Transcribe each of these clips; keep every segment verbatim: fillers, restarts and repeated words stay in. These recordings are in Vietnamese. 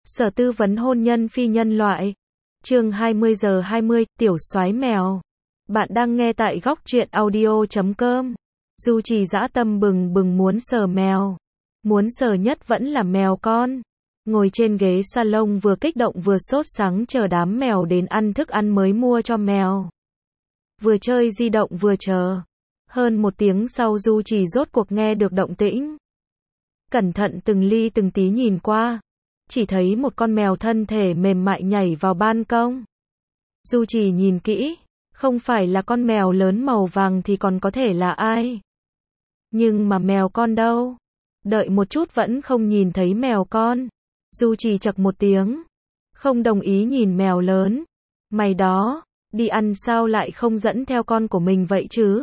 Sở tư vấn hôn nhân phi nhân loại. Chương hai mươi giờ hai mươi, tiểu soái mèo. Bạn đang nghe tại góc truyện audio chấm com. Du Trì dã tâm bừng bừng muốn sờ mèo. Muốn sờ nhất vẫn là mèo con. Ngồi trên ghế salon vừa kích động vừa sốt sắng chờ đám mèo đến ăn thức ăn mới mua cho mèo. Vừa chơi di động vừa chờ. Hơn một tiếng sau Du Trì rốt cuộc nghe được động tĩnh. Cẩn thận từng ly từng tí nhìn qua. Chỉ thấy một con mèo thân thể mềm mại nhảy vào ban công. Du Trì nhìn kỹ, không phải là con mèo lớn màu vàng thì còn có thể là ai. Nhưng mà mèo con đâu? Đợi một chút vẫn không nhìn thấy mèo con. Du Trì chậc một tiếng, không đồng ý nhìn mèo lớn. Mày đó, đi ăn sao lại không dẫn theo con của mình vậy chứ?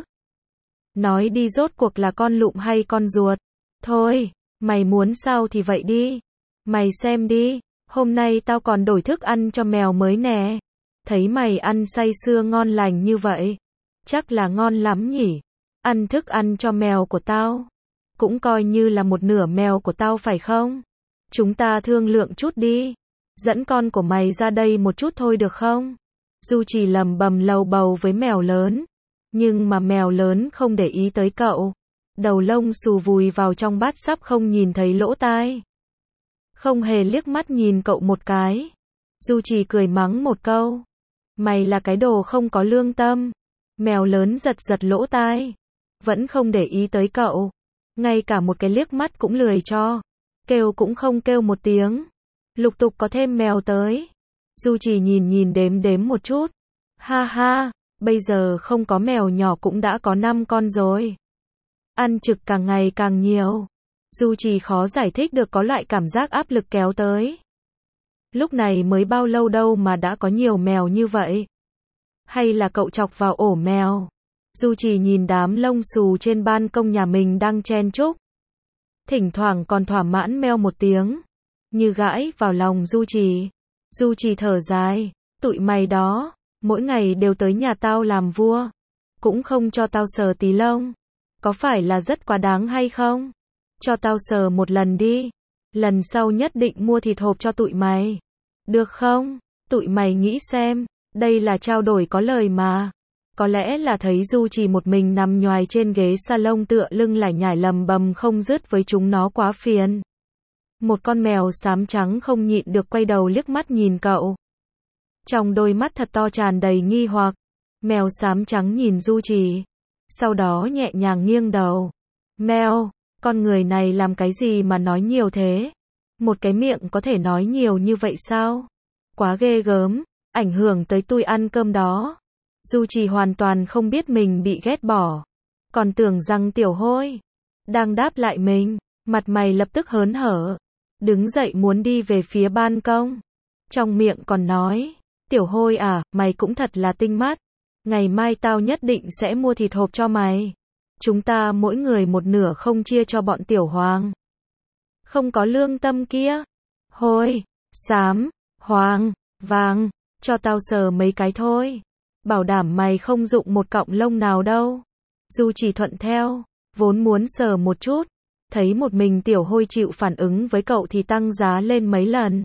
Nói đi rốt cuộc là con lụm hay con ruột? Thôi, mày muốn sao thì vậy đi. Mày xem đi, hôm nay tao còn đổi thức ăn cho mèo mới nè. Thấy mày ăn say sưa ngon lành như vậy, chắc là ngon lắm nhỉ. Ăn thức ăn cho mèo của tao, cũng coi như là một nửa mèo của tao phải không? Chúng ta thương lượng chút đi. Dẫn con của mày ra đây một chút thôi được không? Du Trì lầm bầm lầu bầu với mèo lớn. Nhưng mà mèo lớn không để ý tới cậu. Đầu lông xù vùi vào trong bát sắp không nhìn thấy lỗ tai. Không hề liếc mắt nhìn cậu một cái. Du Trì cười mắng một câu. Mày là cái đồ không có lương tâm. Mèo lớn giật giật lỗ tai. Vẫn không để ý tới cậu. Ngay cả một cái liếc mắt cũng lười cho. Kêu cũng không kêu một tiếng. Lục tục có thêm mèo tới. Du Trì nhìn nhìn đếm đếm một chút. Ha ha, bây giờ không có mèo nhỏ cũng đã có năm con rồi. Ăn trực càng ngày càng nhiều. Du Trì khó giải thích được có loại cảm giác áp lực kéo tới. Lúc này mới bao lâu đâu mà đã có nhiều mèo như vậy? Hay là cậu chọc vào ổ mèo? Du Trì nhìn đám lông xù trên ban công nhà mình đang chen chúc. Thỉnh thoảng còn thỏa mãn meo một tiếng. Như gãi vào lòng Du Trì. Du Trì thở dài. Tụi mày đó, mỗi ngày đều tới nhà tao làm vua. Cũng không cho tao sờ tí lông. Có phải là rất quá đáng hay không? Cho tao sờ một lần đi. Lần sau nhất định mua thịt hộp cho tụi mày. Được không? Tụi mày nghĩ xem, đây là trao đổi có lời mà. Có lẽ là thấy Du Trì một mình nằm nhoài trên ghế salon tựa lưng lải nhải lầm bầm không dứt với chúng nó quá phiền. Một con mèo xám trắng không nhịn được quay đầu liếc mắt nhìn cậu. Trong đôi mắt thật to tràn đầy nghi hoặc. Mèo xám trắng nhìn Du Trì. Sau đó nhẹ nhàng nghiêng đầu. Mèo, con người này làm cái gì mà nói nhiều thế? Một cái miệng có thể nói nhiều như vậy sao? Quá ghê gớm, ảnh hưởng tới tôi ăn cơm đó. Du Trì hoàn toàn không biết mình bị ghét bỏ. Còn tưởng rằng tiểu hôi đang đáp lại mình. Mặt mày lập tức hớn hở. Đứng dậy muốn đi về phía ban công. Trong miệng còn nói. Tiểu hôi à, mày cũng thật là tinh mắt. Ngày mai tao nhất định sẽ mua thịt hộp cho mày. Chúng ta mỗi người một nửa không chia cho bọn tiểu hoàng. Không có lương tâm kia. Hôi, xám, hoàng, vàng. Cho tao sờ mấy cái thôi. Bảo đảm mày không dụng một cọng lông nào đâu. Du Trì thuận theo. Vốn muốn sờ một chút. Thấy một mình tiểu hôi chịu phản ứng với cậu thì tăng giá lên mấy lần.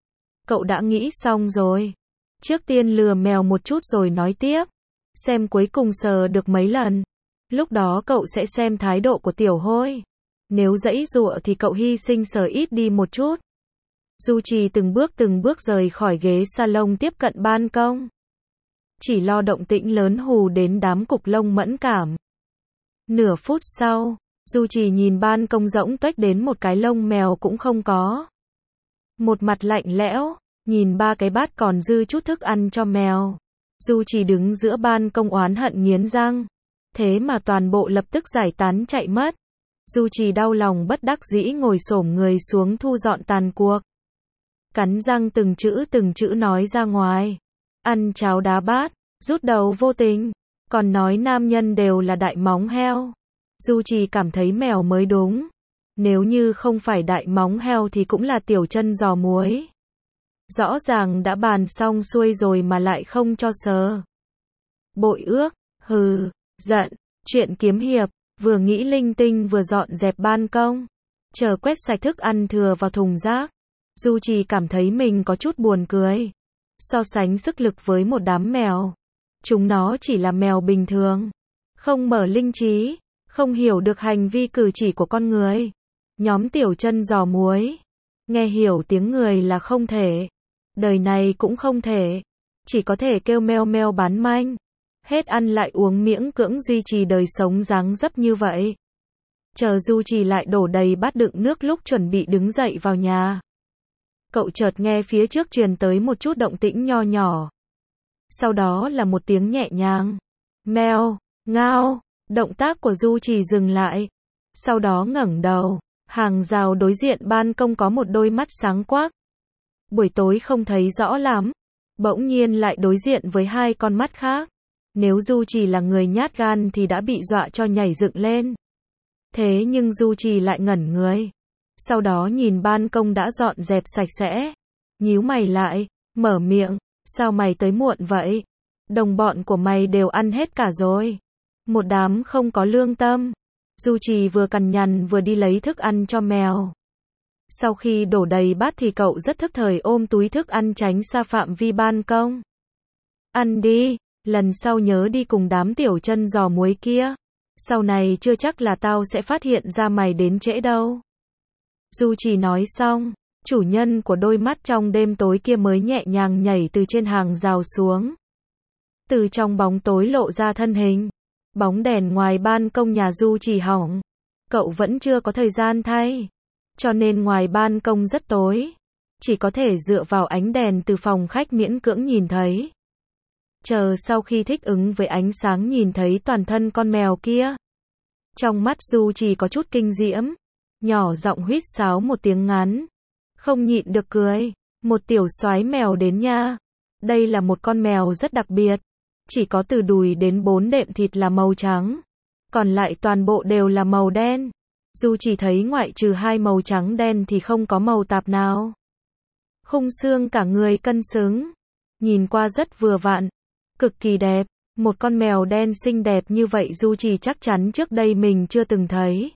Cậu đã nghĩ xong rồi. Trước tiên lừa mèo một chút rồi nói tiếp. Xem cuối cùng sờ được mấy lần. Lúc đó cậu sẽ xem thái độ của tiểu hôi. Nếu giãy giụa thì cậu hy sinh sờ ít đi một chút. Du Trì từng bước từng bước rời khỏi ghế salon tiếp cận ban công. Chỉ lo động tĩnh lớn hù đến đám cục lông mẫn cảm. Nửa phút sau, Du Trì nhìn ban công rỗng tuếch đến một cái lông mèo cũng không có. Một mặt lạnh lẽo, nhìn ba cái bát còn dư chút thức ăn cho mèo. Du Trì đứng giữa ban công oán hận nghiến răng. Thế mà toàn bộ lập tức giải tán chạy mất. Du Trì đau lòng bất đắc dĩ ngồi xổm người xuống thu dọn tàn cuộc. Cắn răng từng chữ từng chữ nói ra ngoài. Ăn cháo đá bát, rút đầu vô tình. Còn nói nam nhân đều là đại móng heo. Du Trì cảm thấy mèo mới đúng. Nếu như không phải đại móng heo thì cũng là tiểu chân giò muối. Rõ ràng đã bàn xong xuôi rồi mà lại không cho sờ. Bội ước, hừ, giận, chuyện kiếm hiệp, vừa nghĩ linh tinh vừa dọn dẹp ban công. Chờ quét sạch thức ăn thừa vào thùng rác. Du Trì cảm thấy mình có chút buồn cười. So sánh sức lực với một đám mèo. Chúng nó chỉ là mèo bình thường. Không mở linh trí. Không hiểu được hành vi cử chỉ của con người. Nhóm tiểu chân giò muối. Nghe hiểu tiếng người là không thể. Đời này cũng không thể. Chỉ có thể kêu meo meo bán manh. Hết ăn lại uống miễn cưỡng duy trì đời sống dáng dấp như vậy. Chờ Du Trì lại đổ đầy bát đựng nước lúc chuẩn bị đứng dậy vào nhà. Cậu chợt nghe phía trước truyền tới một chút động tĩnh nho nhỏ. Sau đó là một tiếng nhẹ nhàng. Meo, ngao, động tác của Du Trì dừng lại. Sau đó ngẩng đầu. Hàng rào đối diện ban công có một đôi mắt sáng quắc. Buổi tối không thấy rõ lắm. Bỗng nhiên lại đối diện với hai con mắt khác. Nếu Du Trì là người nhát gan thì đã bị dọa cho nhảy dựng lên. Thế nhưng Du Trì lại ngẩn người. Sau đó nhìn ban công đã dọn dẹp sạch sẽ. Nhíu mày lại, mở miệng. Sao mày tới muộn vậy? Đồng bọn của mày đều ăn hết cả rồi. Một đám không có lương tâm. Du Trì vừa cằn nhằn vừa đi lấy thức ăn cho mèo. Sau khi đổ đầy bát thì cậu rất thức thời ôm túi thức ăn tránh xa phạm vi ban công. Ăn đi, lần sau nhớ đi cùng đám tiểu chân giò muối kia. Sau này chưa chắc là tao sẽ phát hiện ra mày đến trễ đâu. Du Trì nói xong, chủ nhân của đôi mắt trong đêm tối kia mới nhẹ nhàng nhảy từ trên hàng rào xuống. Từ trong bóng tối lộ ra thân hình. Bóng đèn ngoài ban công nhà Du Trì hỏng. Cậu vẫn chưa có thời gian thay. Cho nên ngoài ban công rất tối. Chỉ có thể dựa vào ánh đèn từ phòng khách miễn cưỡng nhìn thấy. Chờ sau khi thích ứng với ánh sáng nhìn thấy toàn thân con mèo kia. Trong mắt Du Trì có chút kinh diễm. Nhỏ giọng huýt sáo một tiếng ngắn. Không nhịn được cười. Một tiểu soái mèo đến nha. Đây là một con mèo rất đặc biệt. Chỉ có từ đùi đến bốn đệm thịt là màu trắng. Còn lại toàn bộ đều là màu đen. Du Trì thấy ngoại trừ hai màu trắng đen thì không có màu tạp nào. Khung xương cả người cân xứng. Nhìn qua rất vừa vặn. Cực kỳ đẹp. Một con mèo đen xinh đẹp như vậy Du Trì chắc chắn trước đây mình chưa từng thấy.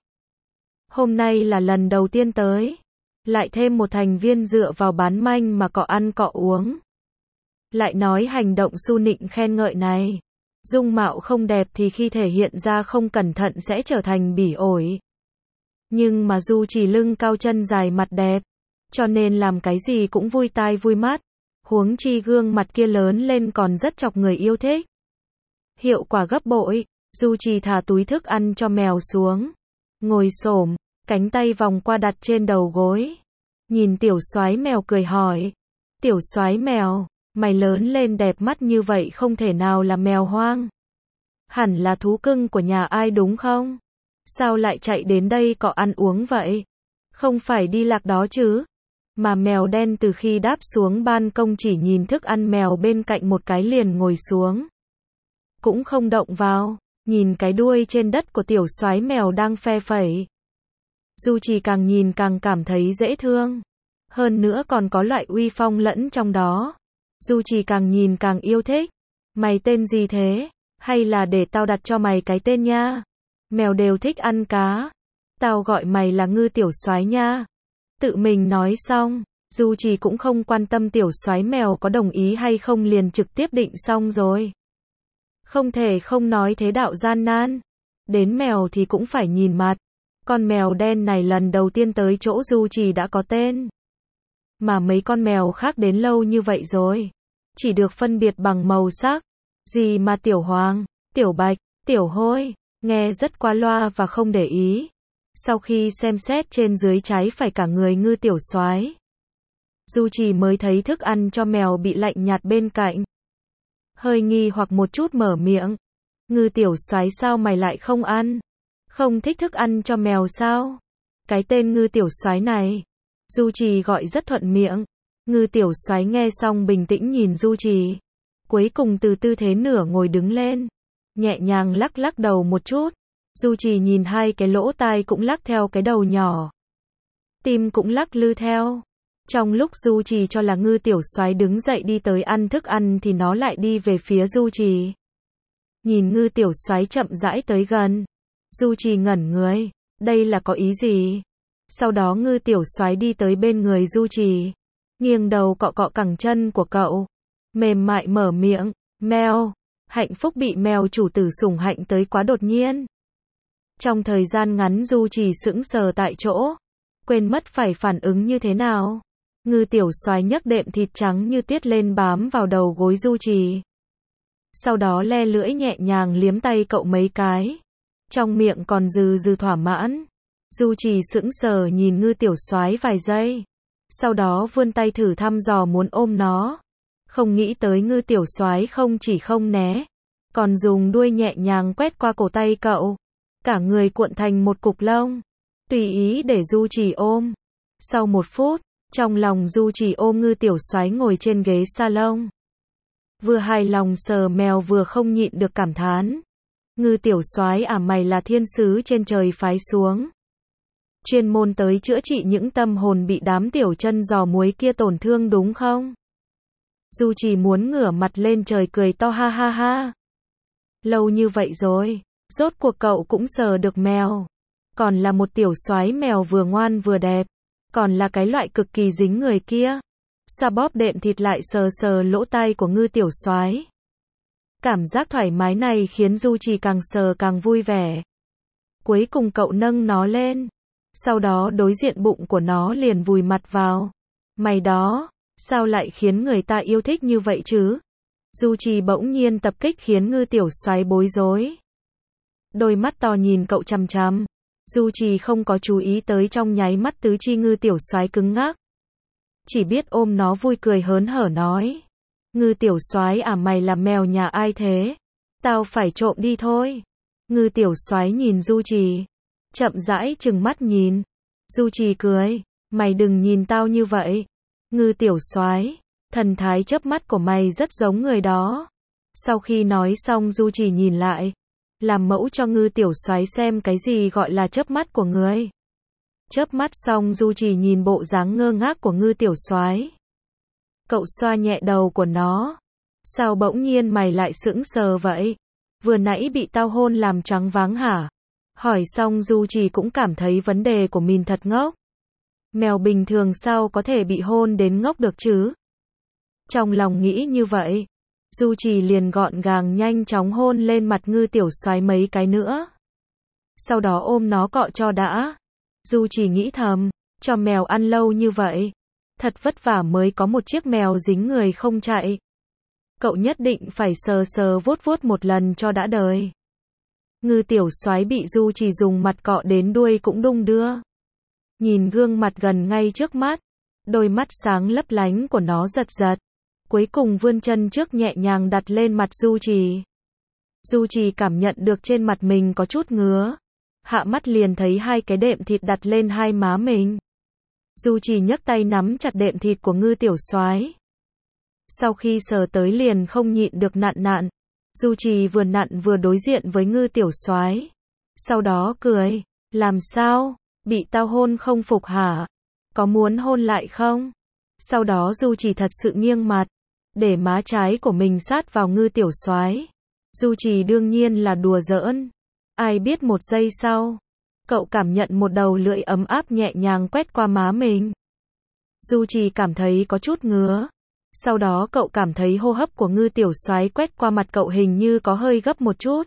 Hôm nay là lần đầu tiên tới. Lại thêm một thành viên dựa vào bán manh mà cọ ăn cọ uống. Lại nói hành động su nịnh khen ngợi này. Dung mạo không đẹp thì khi thể hiện ra không cẩn thận sẽ trở thành bỉ ổi. Nhưng mà Du Trì lưng cao chân dài mặt đẹp. Cho nên làm cái gì cũng vui tai vui mắt. Huống chi gương mặt kia lớn lên còn rất chọc người yêu thích. Hiệu quả gấp bội. Du Trì thả túi thức ăn cho mèo xuống. Ngồi xổm, cánh tay vòng qua đặt trên đầu gối. Nhìn tiểu soái mèo cười hỏi. Tiểu soái mèo, mày lớn lên đẹp mắt như vậy không thể nào là mèo hoang. Hẳn là thú cưng của nhà ai đúng không? Sao lại chạy đến đây cọ ăn uống vậy? Không phải đi lạc đó chứ? Mà mèo đen từ khi đáp xuống ban công chỉ nhìn thức ăn mèo bên cạnh một cái liền ngồi xuống. Cũng không động vào, nhìn cái đuôi trên đất của tiểu soái mèo đang phe phẩy. Du Trì càng nhìn càng cảm thấy dễ thương. Hơn nữa còn có loại uy phong lẫn trong đó. Du Trì càng nhìn càng yêu thích. Mày tên gì thế? Hay là để tao đặt cho mày cái tên nha? Mèo đều thích ăn cá. Tao gọi mày là Ngư tiểu soái nha. Tự mình nói xong, Du Trì cũng không quan tâm tiểu soái mèo có đồng ý hay không liền trực tiếp định xong rồi. Không thể không nói thế đạo gian nan. Đến mèo thì cũng phải nhìn mặt. Con mèo đen này lần đầu tiên tới chỗ Du Trì đã có tên. Mà mấy con mèo khác đến lâu như vậy rồi. Chỉ được phân biệt bằng màu sắc. Gì mà tiểu hoàng, tiểu bạch, tiểu hôi. Nghe rất qua loa và không để ý. Sau khi xem xét trên dưới trái phải cả người Ngư tiểu soái, Du Trì mới thấy thức ăn cho mèo bị lạnh nhạt bên cạnh. Hơi nghi hoặc một chút mở miệng. Ngư tiểu soái sao mày lại không ăn? Không thích thức ăn cho mèo sao? Cái tên Ngư tiểu soái này, Du Trì gọi rất thuận miệng. Ngư tiểu soái nghe xong bình tĩnh nhìn Du Trì. Cuối cùng từ tư thế nửa ngồi đứng lên. Nhẹ nhàng lắc lắc đầu một chút. Du Trì nhìn hai cái lỗ tai cũng lắc theo cái đầu nhỏ. Tim cũng lắc lư theo. Trong lúc Du Trì cho là Ngư tiểu soái đứng dậy đi tới ăn thức ăn thì nó lại đi về phía Du Trì. Nhìn Ngư tiểu soái chậm rãi tới gần. Du Trì ngẩn người. Đây là có ý gì? Sau đó ngư tiểu soái đi tới bên người Du Trì, nghiêng đầu cọ cọ cẳng chân của cậu, mềm mại mở miệng, mèo. Hạnh phúc bị mèo chủ tử sủng hạnh tới quá đột nhiên. Trong thời gian ngắn Du Trì sững sờ tại chỗ, quên mất phải phản ứng như thế nào. Ngư tiểu soái nhấc đệm thịt trắng như tuyết lên bám vào đầu gối Du Trì. Sau đó le lưỡi nhẹ nhàng liếm tay cậu mấy cái, trong miệng còn dừ dừ thỏa mãn. Du Trì sững sờ nhìn ngư tiểu soái vài giây, sau đó vươn tay thử thăm dò muốn ôm nó. Không nghĩ tới ngư tiểu soái không chỉ không né, còn dùng đuôi nhẹ nhàng quét qua cổ tay cậu, cả người cuộn thành một cục lông, tùy ý để Du Trì ôm. Sau một phút, trong lòng Du Trì ôm ngư tiểu soái ngồi trên ghế salon, vừa hài lòng sờ mèo vừa không nhịn được cảm thán. Ngư tiểu soái à, mày là thiên sứ trên trời phái xuống, chuyên môn tới chữa trị những tâm hồn bị đám tiểu chân giò muối kia tổn thương đúng không? Du Trì muốn ngửa mặt lên trời cười to ha ha ha. Lâu như vậy rồi, rốt cuộc cậu cũng sờ được mèo. Còn là một tiểu soái mèo vừa ngoan vừa đẹp, còn là cái loại cực kỳ dính người kia. Xoa bóp đệm thịt lại sờ sờ lỗ tai của ngư tiểu soái. Cảm giác thoải mái này khiến Du Trì càng sờ càng vui vẻ. Cuối cùng cậu nâng nó lên, sau đó đối diện bụng của nó liền vùi mặt vào. Mày đó, sao lại khiến người ta yêu thích như vậy chứ? Du Trì bỗng nhiên tập kích khiến ngư tiểu soái bối rối. Đôi mắt to nhìn cậu chằm chằm. Du Trì không có chú ý tới trong nháy mắt tứ chi ngư tiểu soái cứng ngắc, chỉ biết ôm nó vui cười hớn hở nói. Ngư tiểu soái à, mày là mèo nhà ai thế? Tao phải trộm đi thôi. Ngư tiểu soái nhìn Du Trì, chậm rãi trừng mắt nhìn. Du Trì cười, mày đừng nhìn tao như vậy. Ngư tiểu soái, thần thái chớp mắt của mày rất giống người đó. Sau khi nói xong Du Trì nhìn lại, làm mẫu cho ngư tiểu soái xem cái gì gọi là chớp mắt của người. Chớp mắt xong Du Trì nhìn bộ dáng ngơ ngác của ngư tiểu soái. Cậu xoa nhẹ đầu của nó. Sao bỗng nhiên mày lại sững sờ vậy? Vừa nãy bị tao hôn làm choáng váng hả? Hỏi xong Du Trì cũng cảm thấy vấn đề của mình thật ngốc. Mèo bình thường sao có thể bị hôn đến ngốc được chứ? Trong lòng nghĩ như vậy, Du Trì liền gọn gàng nhanh chóng hôn lên mặt ngư tiểu soái mấy cái nữa. Sau đó ôm nó cọ cho đã. Du Trì nghĩ thầm, cho mèo ăn lâu như vậy, thật vất vả mới có một chiếc mèo dính người không chạy. Cậu nhất định phải sờ sờ vuốt vuốt một lần cho đã đời. Ngư tiểu soái bị Du Trì dùng mặt cọ đến đuôi cũng đung đưa. Nhìn gương mặt gần ngay trước mắt, đôi mắt sáng lấp lánh của nó giật giật. Cuối cùng vươn chân trước nhẹ nhàng đặt lên mặt Du Trì. Du Trì cảm nhận được trên mặt mình có chút ngứa. Hạ mắt liền thấy hai cái đệm thịt đặt lên hai má mình. Du Trì nhấc tay nắm chặt đệm thịt của ngư tiểu soái. Sau khi sờ tới liền không nhịn được nặn nặn. Du Trì vừa nặn vừa đối diện với ngư tiểu soái. Sau đó cười, làm sao? Bị tao hôn không phục hả? Có muốn hôn lại không? Sau đó Du Trì thật sự nghiêng mặt, để má trái của mình sát vào ngư tiểu soái. Du Trì đương nhiên là đùa giỡn. Ai biết một giây sau, cậu cảm nhận một đầu lưỡi ấm áp nhẹ nhàng quét qua má mình. Du Trì cảm thấy có chút ngứa. Sau đó cậu cảm thấy hô hấp của ngư tiểu soái quét qua mặt cậu hình như có hơi gấp một chút.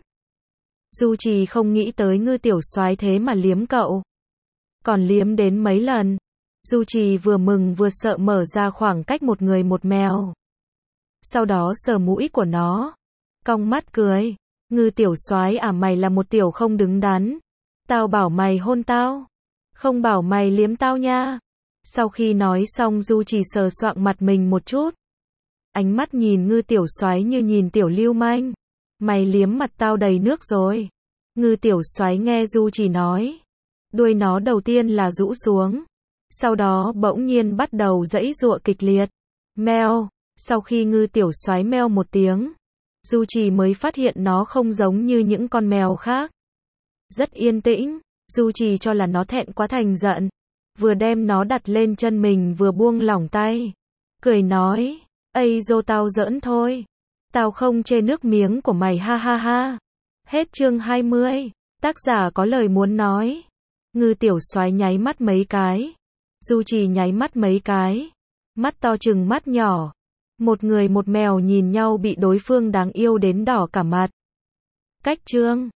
Du Trì không nghĩ tới ngư tiểu soái thế mà liếm cậu. Còn liếm đến mấy lần. Du Trì vừa mừng vừa sợ mở ra khoảng cách một người một mèo. Sau đó sờ mũi của nó, cong mắt cười. Ngư tiểu soái à, mày là một tiểu không đứng đắn. Tao bảo mày hôn tao, không bảo mày liếm tao nha. Sau khi nói xong Du Trì sờ soạng mặt mình một chút. Ánh mắt nhìn ngư tiểu soái như nhìn tiểu lưu manh. Mày liếm mặt tao đầy nước rồi. Ngư tiểu soái nghe Du Trì nói, đuôi nó đầu tiên là rũ xuống, sau đó bỗng nhiên bắt đầu giãy giụa kịch liệt. Meo. Sau khi ngư tiểu soái meo một tiếng, Du Trì mới phát hiện nó không giống như những con mèo khác. Rất yên tĩnh. Du Trì cho là nó thẹn quá thành giận, vừa đem nó đặt lên chân mình vừa buông lỏng tay, cười nói, ây dô tao giỡn thôi, tao không chê nước miếng của mày ha ha ha. Hết chương hai mươi. Tác giả có lời muốn nói. Ngư tiểu soái nháy mắt mấy cái. Du Trì nháy mắt mấy cái. Mắt to chừng mắt nhỏ. Một người một mèo nhìn nhau bị đối phương đáng yêu đến đỏ cả mặt. Cách chương